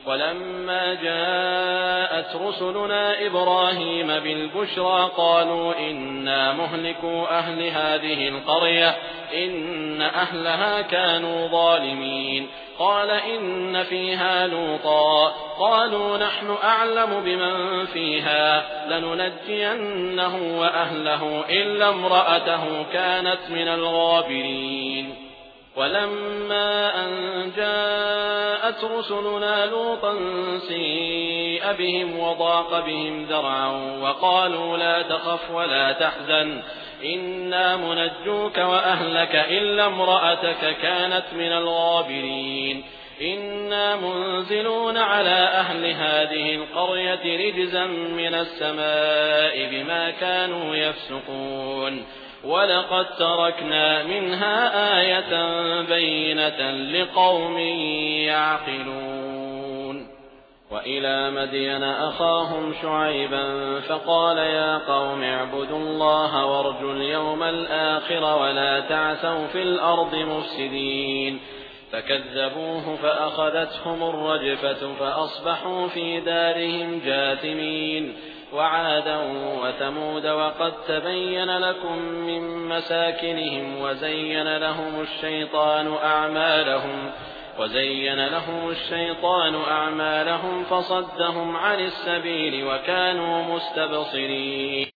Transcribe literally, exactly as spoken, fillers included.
ولما جاءت رسلنا إبراهيم بالبشرى قالوا إنا مهلكو أهل هذه القرية إن أهلها كانوا ظالمين قال إن فيها لوطا قالوا نحن أعلم بمن فيها لننجينه وأهله إلا امرأته كانت من الغابرين ولما أن جاءت رسلنا لوطا سيء بهم وضاق بهم ذرعا وقالوا لا تخف ولا تحزن إنا منجوك وأهلك إلا امرأتك كانت من الغابرين إنا منزلون على أهل هذه القرية رجزا من السماء بما كانوا يفسقون ولقد تركنا منها آية بينة لقوم يعقلون وإلى مدين أخاهم شعيبا فقال يا قوم اعبدوا الله وارجوا اليوم الآخر ولا تعثوا في الأرض مفسدين فكذبوه فأخذتهم الرجفة فأصبحوا في دارهم جاثمين وعادا وثمود وقد تبين لكم من مساكنهم وزين لهم الشيطان أعمالهم وزين لهم الشيطان أعمالهم فصدهم عن السبيل وكانوا مستبصرين